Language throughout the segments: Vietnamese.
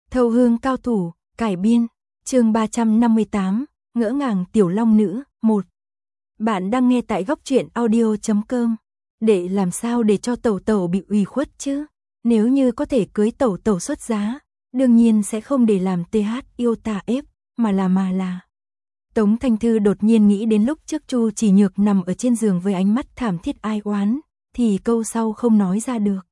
Thâu hương cao thủ, cải biên, chương 358, ngỡ ngàng tiểu long nữ, 1. Bạn đang nghe tại góc truyện audio.com. Để làm sao để cho Tẩu Tẩu bị ủy khuất chứ? Nếu như có thể cưới Tẩu Tẩu xuất giá, đương nhiên sẽ không để làm TH yêu tà ép, mà là. Tống Thanh Thư đột nhiên nghĩ đến lúc trước Chu Chỉ Nhược nằm ở trên giường với ánh mắt thảm thiết ai oán, thì câu sau không nói ra được.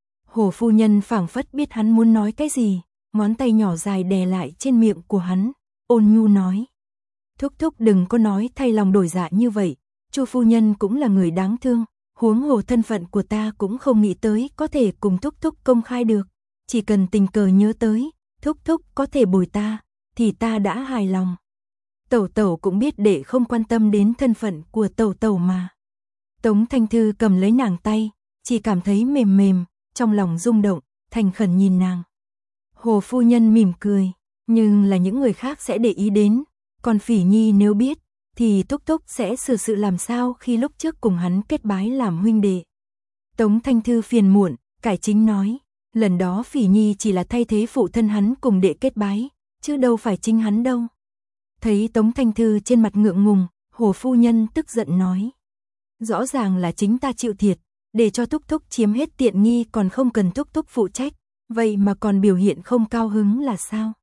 Hồ phu nhân phảng phất biết hắn muốn nói cái gì, ngón tay nhỏ dài đè lại trên miệng của hắn, ôn nhu nói. Thúc thúc đừng có nói thay lòng đổi dạ như vậy, Chu phu nhân cũng là người đáng thương, huống hồ thân phận của ta cũng không nghĩ tới có thể cùng thúc thúc công khai được, chỉ cần tình cờ nhớ tới, thúc thúc có thể bồi ta, thì ta đã hài lòng. Tẩu Tẩu cũng biết đệ không quan tâm đến thân phận của Tẩu Tẩu mà. Tống Thanh Thư cầm lấy nàng tay, chỉ cảm thấy mềm mềm, trong lòng rung động, thành khẩn nhìn nàng. Hồ phu nhân mỉm cười, nhưng là những người khác sẽ để ý đến, còn Phỉ Nhi nếu biết, thì thúc thúc sẽ xử sự làm sao khi lúc trước cùng hắn kết bái làm huynh đệ. Tống Thanh Thư phiền muộn, cải chính nói, lần đó Phỉ Nhi chỉ là thay thế phụ thân hắn cùng đệ kết bái, chứ đâu phải chính hắn đâu. Thấy Tống Thanh Thư trên mặt ngượng ngùng, Hồ phu nhân tức giận nói. Rõ ràng là chính ta chịu thiệt, để cho thúc thúc chiếm hết tiện nghi còn không cần thúc thúc phụ trách, vậy mà còn biểu hiện không cao hứng là sao?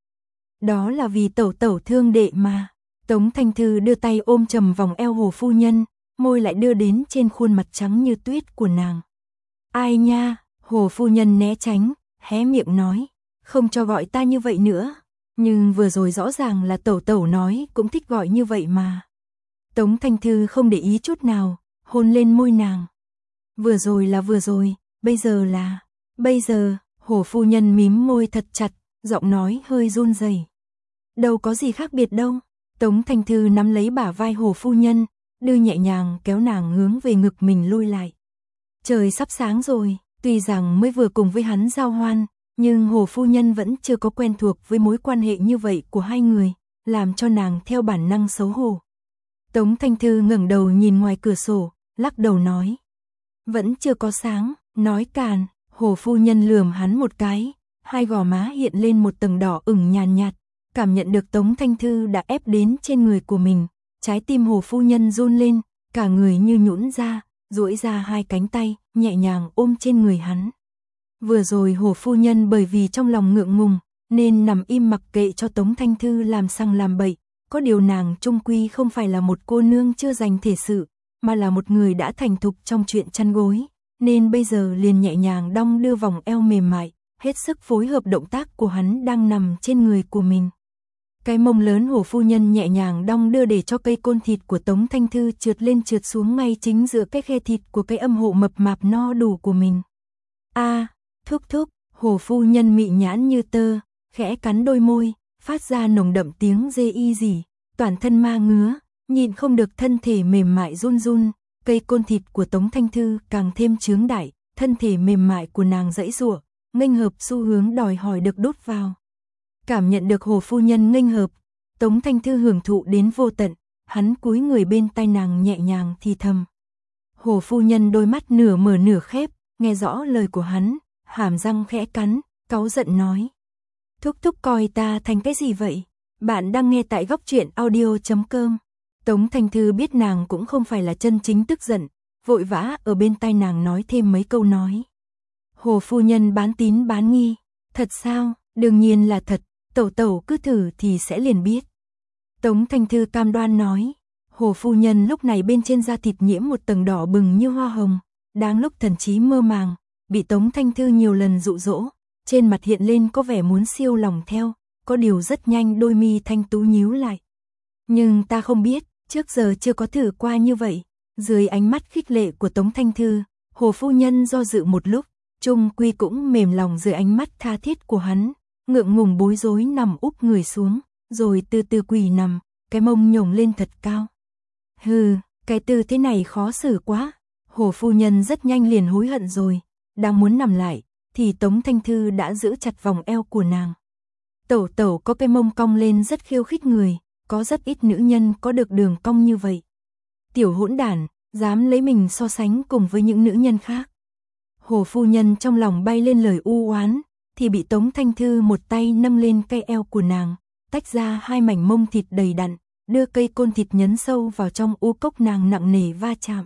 Đó là vì Tẩu Tẩu thương đệ mà. Tống Thanh Thư đưa tay ôm chầm vòng eo Hồ phu nhân, môi lại đưa đến trên khuôn mặt trắng như tuyết của nàng. Ai nha, Hồ phu nhân né tránh, hé miệng nói, không cho gọi ta như vậy nữa. Nhưng vừa rồi rõ ràng là Tẩu Tẩu nói cũng thích gọi như vậy mà. Tống Thanh Thư không để ý chút nào, hôn lên môi nàng. Vừa rồi là vừa rồi, bây giờ là. Bây giờ, Hồ phu nhân mím môi thật chặt, giọng nói hơi run rẩy. Đâu có gì khác biệt đâu. Tống Thanh Thư nắm lấy bả vai Hồ phu nhân, đưa nhẹ nhàng kéo nàng hướng về ngực mình lôi lại. Trời sắp sáng rồi, tuy rằng mới vừa cùng với hắn giao hoan, nhưng Hồ phu nhân vẫn chưa có quen thuộc với mối quan hệ như vậy của hai người, làm cho nàng theo bản năng xấu hổ. Tống Thanh Thư ngẩng đầu nhìn ngoài cửa sổ, lắc đầu nói. Vẫn chưa có sáng, nói càn. Hồ phu nhân lườm hắn một cái, hai gò má hiện lên một tầng đỏ ửng nhàn nhạt, cảm nhận được Tống Thanh Thư đã ép đến trên người của mình, trái tim Hồ phu nhân run lên, cả người như nhũn ra, duỗi ra hai cánh tay, nhẹ nhàng ôm trên người hắn. Vừa rồi Hồ phu nhân bởi vì trong lòng ngượng ngùng, nên nằm im mặc kệ cho Tống Thanh Thư làm sằng làm bậy, có điều nàng chung quy không phải là một cô nương chưa giành thể sự, mà là một người đã thành thục trong chuyện chăn gối, nên bây giờ liền nhẹ nhàng đong đưa vòng eo mềm mại, hết sức phối hợp động tác của hắn đang nằm trên người của mình. Cái mông lớn Hồ phu nhân nhẹ nhàng đong đưa để cho cây côn thịt của Tống Thanh Thư trượt lên trượt xuống ngay chính giữa cái khe thịt của cái âm hộ mập mạp no đủ của mình. Thúc thúc, Hồ phu nhân mị nhãn như tơ, khẽ cắn đôi môi, phát ra nồng đậm tiếng dê y rỉ, toàn thân ma ngứa, nhịn không được thân thể mềm mại run run, cây côn thịt của Tống Thanh Thư càng thêm chướng đại, thân thể mềm mại của nàng giãy giụa, nghênh hợp xu hướng đòi hỏi được đút vào. Cảm nhận được Hồ phu nhân nghênh hợp, Tống Thanh Thư hưởng thụ đến vô tận, hắn cúi người bên tai nàng nhẹ nhàng thì thầm. Hồ phu nhân đôi mắt nửa mở nửa khép, nghe rõ lời của hắn, hàm răng khẽ cắn, cáu giận nói. Thúc thúc coi ta thành cái gì vậy? Bạn đang nghe tại góc truyện audio.com. Tống Thanh Thư biết nàng cũng không phải là chân chính tức giận, vội vã ở bên tai nàng nói thêm mấy câu nói. Hồ phu nhân bán tín bán nghi. Thật sao? Đương nhiên là thật, Tẩu Tẩu cứ thử thì sẽ liền biết. Tống Thanh Thư cam đoan nói. Hồ phu nhân lúc này bên trên da thịt nhiễm một tầng đỏ bừng như hoa hồng, đang lúc thần trí mơ màng, bị Tống Thanh Thư nhiều lần dụ dỗ, trên mặt hiện lên có vẻ muốn siêu lòng theo, có điều rất nhanh đôi mi thanh tú nhíu lại. Nhưng ta không biết, trước giờ chưa có thử qua như vậy. Dưới ánh mắt khích lệ của Tống Thanh Thư, Hồ phu nhân do dự một lúc, chung quy cũng mềm lòng dưới ánh mắt tha thiết của hắn, ngượng ngùng bối rối nằm úp người xuống, rồi từ từ quỳ nằm, cái mông nhổng lên thật cao. Hừ, cái tư thế này khó xử quá. Hồ phu nhân rất nhanh liền hối hận rồi, đang muốn nằm lại, thì Tống Thanh Thư đã giữ chặt vòng eo của nàng. Tẩu Tẩu có cái mông cong lên rất khiêu khích người, có rất ít nữ nhân có được đường cong như vậy. Tiểu hỗn đản, dám lấy mình so sánh cùng với những nữ nhân khác. Hồ phu nhân trong lòng bay lên lời u oán, thì bị Tống Thanh Thư một tay nâng lên cây eo của nàng, tách ra hai mảnh mông thịt đầy đặn, đưa cây côn thịt nhấn sâu vào trong u cốc nàng nặng nề va chạm.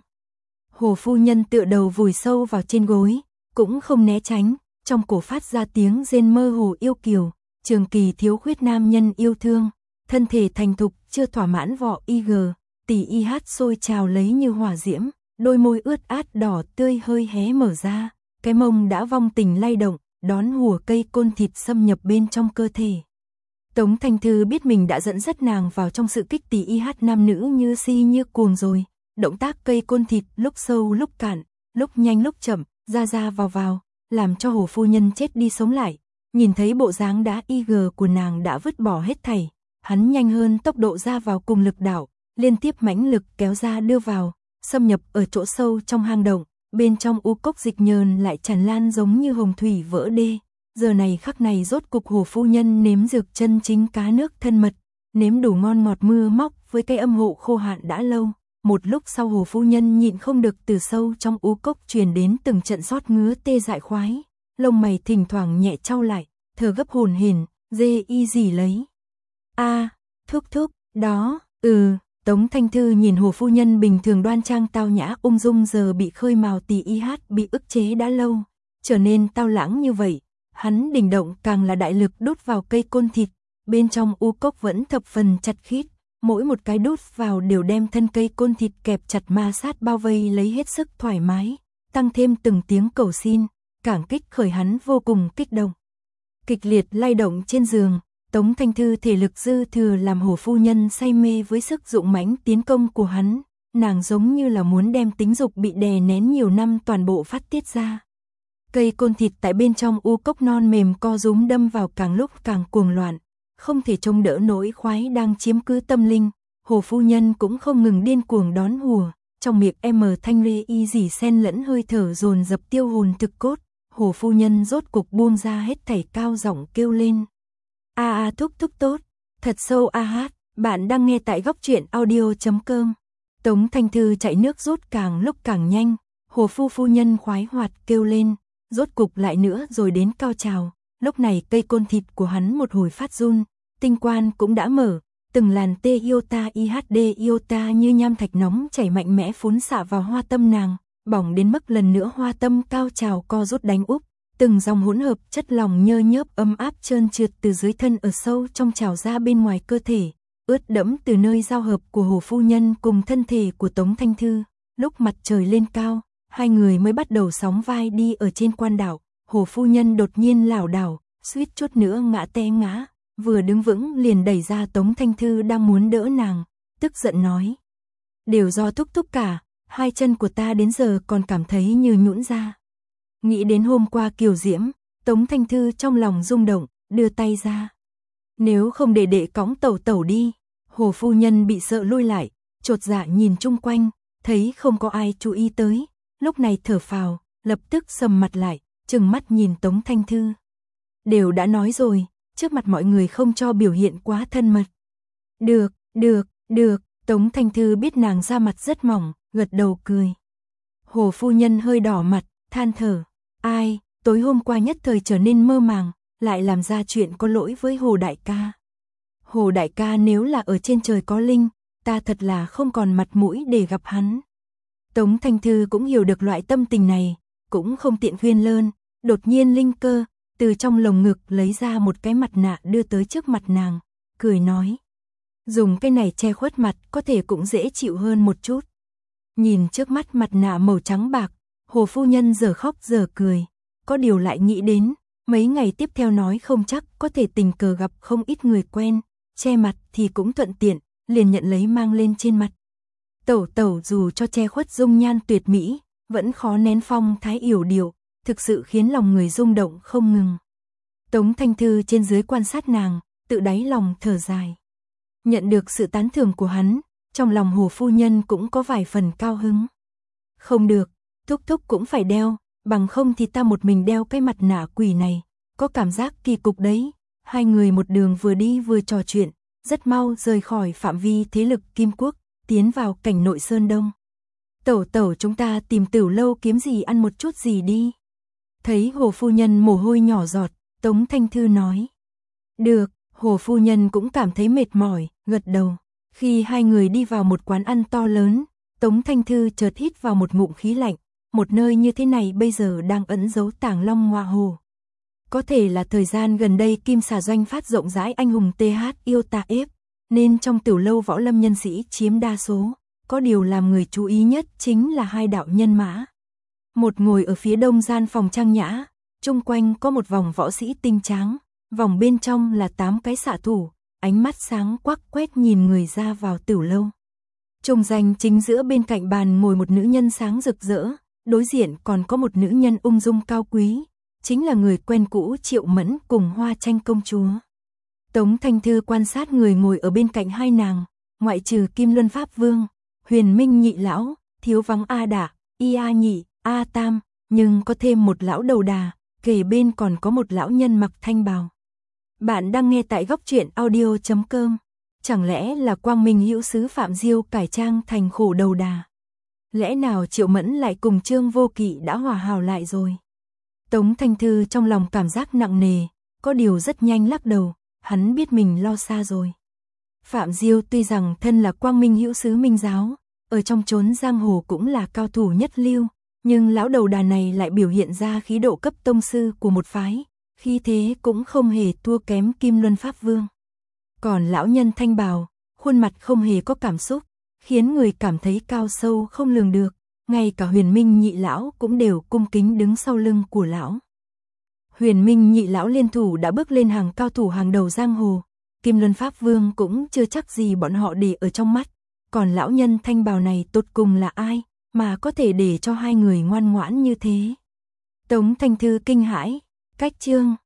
Hồ phu nhân tựa đầu vùi sâu vào trên gối, cũng không né tránh, trong cổ phát ra tiếng rên mơ hồ yêu kiều, Trường Kỳ thiếu khuyết nam nhân yêu thương, thân thể thành thục chưa thỏa mãn vỏ IG, tỷ y hát sôi trào lấy như hỏa diễm, đôi môi ướt át đỏ tươi hơi hé mở ra, cái mông đã vong tình lay động, đón hùa cây côn thịt xâm nhập bên trong cơ thể. Tống Thanh Thư biết mình đã dẫn dắt nàng vào trong sự kích tỷ y hát nam nữ như si như cuồng rồi, động tác cây côn thịt lúc sâu lúc cạn, lúc nhanh lúc chậm, ra vào, làm cho Hồ phu nhân chết đi sống lại. Nhìn thấy bộ dáng đá IG của nàng đã vứt bỏ hết thảy, hắn nhanh hơn tốc độ ra vào cùng lực đạo, liên tiếp mãnh lực kéo ra đưa vào, xâm nhập ở chỗ sâu trong hang động, bên trong u cốc dịch nhờn lại tràn lan giống như hồng thủy vỡ đê. Giờ này khắc này rốt cục Hồ phu nhân nếm dược chân chính cá nước thân mật, nếm đủ ngon ngọt mưa móc với cây âm hộ khô hạn đã lâu. Một lúc sau Hồ phu nhân nhịn không được từ sâu trong u cốc truyền đến từng trận xót ngứa tê dại khoái, lông mày thỉnh thoảng nhẹ trao lại, thở gấp hồn hển, dê y gì lấy. A, thúc, đó, Tống Thanh Thư nhìn Hồ phu nhân bình thường đoan trang tao nhã ung dung giờ bị khơi mào tỷ y hát bị ức chế đã lâu, trở nên tao lãng như vậy, hắn đình động càng là đại lực đút vào cây côn thịt, bên trong u cốc vẫn thập phần chặt khít, mỗi một cái đút vào đều đem thân cây côn thịt kẹp chặt ma sát bao vây lấy hết sức thoải mái, tăng thêm từng tiếng cầu xin, càng kích khởi hắn vô cùng kích động. Kịch liệt lay động trên giường, Tống Thanh Thư thể lực dư thừa làm Hồ phu nhân say mê với sức dũng mãnh tiến công của hắn, nàng giống như là muốn đem tính dục bị đè nén nhiều năm toàn bộ phát tiết ra. Cây côn thịt tại bên trong u cốc non mềm co rúm đâm vào càng lúc càng cuồng loạn, không thể trông đỡ nỗi khoái đang chiếm cứ tâm linh, Hồ phu nhân cũng không ngừng điên cuồng đón hùa, trong miệng thanh lê y dì xen lẫn hơi thở dồn dập tiêu hồn thực cốt, Hồ phu nhân rốt cục buông ra hết thảy cao giọng kêu lên. Thúc tốt, thật sâu hát, bạn đang nghe tại góc truyện audio.com. Tống Thanh Thư chạy nước rút càng lúc càng nhanh, Hồ phu nhân khoái hoạt kêu lên, rốt cục lại nữa rồi đến cao trào, lúc này cây côn thịt của hắn một hồi phát run, tinh quan cũng đã mở, từng làn tê iota IHD iota như nham thạch nóng chảy mạnh mẽ phún xạ vào hoa tâm nàng, bỏng đến mức lần nữa hoa tâm cao trào co rút đánh úp. Từng dòng hỗn hợp chất lỏng nhơ nhớp ấm áp trơn trượt từ dưới thân ở sâu trong trào ra bên ngoài cơ thể, ướt đẫm từ nơi giao hợp của Hồ phu nhân cùng thân thể của Tống Thanh Thư. Lúc mặt trời lên cao, hai người mới bắt đầu sóng vai đi ở trên quan đảo, Hồ phu nhân đột nhiên lảo đảo, suýt chút nữa ngã té ngã, vừa đứng vững liền đẩy ra Tống Thanh Thư đang muốn đỡ nàng, tức giận nói: "Đều do thúc cả, hai chân của ta đến giờ còn cảm thấy như nhũn ra." Nghĩ đến hôm qua kiều diễm, Tống Thanh Thư trong lòng rung động, đưa tay ra. "Nếu không để đệ cõng tẩu đi." Hồ phu nhân bị sợ lui lại, chột dạ nhìn chung quanh, thấy không có ai chú ý tới, lúc này thở phào, lập tức sầm mặt lại, trừng mắt nhìn Tống Thanh Thư. "Đều đã nói rồi, trước mặt mọi người không cho biểu hiện quá thân mật." Được, Tống Thanh Thư biết nàng da mặt rất mỏng, gật đầu cười. Hồ phu nhân hơi đỏ mặt, than thở: "Ai, tối hôm qua nhất thời trở nên mơ màng, lại làm ra chuyện có lỗi với Hồ đại ca. Hồ đại ca nếu là ở trên trời có linh, ta thật là không còn mặt mũi để gặp hắn." Tống Thanh Thư cũng hiểu được loại tâm tình này, cũng không tiện khuyên lơn, đột nhiên linh cơ, từ trong lồng ngực lấy ra một cái mặt nạ đưa tới trước mặt nàng, cười nói: "Dùng cái này che khuất mặt có thể cũng dễ chịu hơn một chút." Nhìn trước mắt mặt nạ màu trắng bạc, Hồ phu nhân giờ khóc giờ cười, có điều lại nghĩ đến, mấy ngày tiếp theo nói không chắc có thể tình cờ gặp không ít người quen, che mặt thì cũng thuận tiện, liền nhận lấy mang lên trên mặt. Tẩu dù cho che khuất dung nhan tuyệt mỹ, vẫn khó nén phong thái yểu điệu, thực sự khiến lòng người rung động không ngừng. Tống Thanh Thư trên dưới quan sát nàng, tự đáy lòng thở dài. Nhận được sự tán thưởng của hắn, trong lòng Hồ phu nhân cũng có vài phần cao hứng. "Không được, thúc cũng phải đeo, bằng không thì ta một mình đeo cái mặt nạ quỷ này, có cảm giác kỳ cục đấy." Hai người một đường vừa đi vừa trò chuyện, rất mau rời khỏi phạm vi thế lực Kim Quốc, tiến vào cảnh nội Sơn Đông. Tẩu chúng ta tìm Tửu lâu kiếm gì ăn một chút gì đi." Thấy Hồ phu nhân mồ hôi nhỏ giọt, Tống Thanh Thư nói. Được, Hồ phu nhân cũng cảm thấy mệt mỏi, gật đầu. Khi hai người đi vào một quán ăn to lớn, Tống Thanh Thư chợt hít vào một ngụm khí lạnh, một nơi như thế này bây giờ đang ẩn giấu Tàng Long Hoa Hồ. Có thể là thời gian gần đây Kim Xà Doanh phát rộng rãi anh hùng TH yêu ta ép, nên trong tiểu lâu võ lâm nhân sĩ chiếm đa số, có điều làm người chú ý nhất chính là hai đạo nhân mã. Một ngồi ở phía đông gian phòng trang nhã, chung quanh có một vòng võ sĩ tinh tráng, vòng bên trong là 8 cái xạ thủ, ánh mắt sáng quắc quét nhìn người ra vào tiểu lâu. Trùng danh chính giữa bên cạnh bàn ngồi một nữ nhân sáng rực rỡ, đối diện còn có một nữ nhân ung dung cao quý, chính là người quen cũ Triệu Mẫn cùng Hoa Tranh công chúa. Tống Thanh Thư quan sát người ngồi ở bên cạnh hai nàng, ngoại trừ Kim Luân Pháp Vương, Huyền Minh nhị lão, thiếu vắng A Đả, Y A nhị, A Tam, nhưng có thêm một lão đầu đà, kề bên còn có một lão nhân mặc thanh bào. Bạn đang nghe tại góc truyện audio.com. Chẳng lẽ là Quang Minh hữu sứ Phạm Diêu cải trang thành khổ đầu đà? Lẽ nào Triệu Mẫn lại cùng Trương Vô Kỵ đã hòa hảo lại rồi? Tống Thanh Thư trong lòng cảm giác nặng nề, có điều rất nhanh lắc đầu, hắn biết mình lo xa rồi. Phạm Diêu tuy rằng thân là Quang Minh hữu sứ Minh giáo, ở trong chốn giang hồ cũng là cao thủ nhất lưu, nhưng lão đầu đà này lại biểu hiện ra khí độ cấp tông sư của một phái, khi thế cũng không hề thua kém Kim Luân Pháp Vương. Còn lão nhân thanh bào, khuôn mặt không hề có cảm xúc, khiến người cảm thấy cao sâu không lường được, ngay cả Huyền Minh nhị lão cũng đều cung kính đứng sau lưng của lão. Huyền Minh nhị lão liên thủ đã bước lên hàng cao thủ hàng đầu giang hồ, Kim Luân Pháp Vương cũng chưa chắc gì bọn họ để ở trong mắt, còn lão nhân thanh bào này tột cùng là ai mà có thể để cho hai người ngoan ngoãn như thế? Tống Thanh Thư kinh hãi, cách chương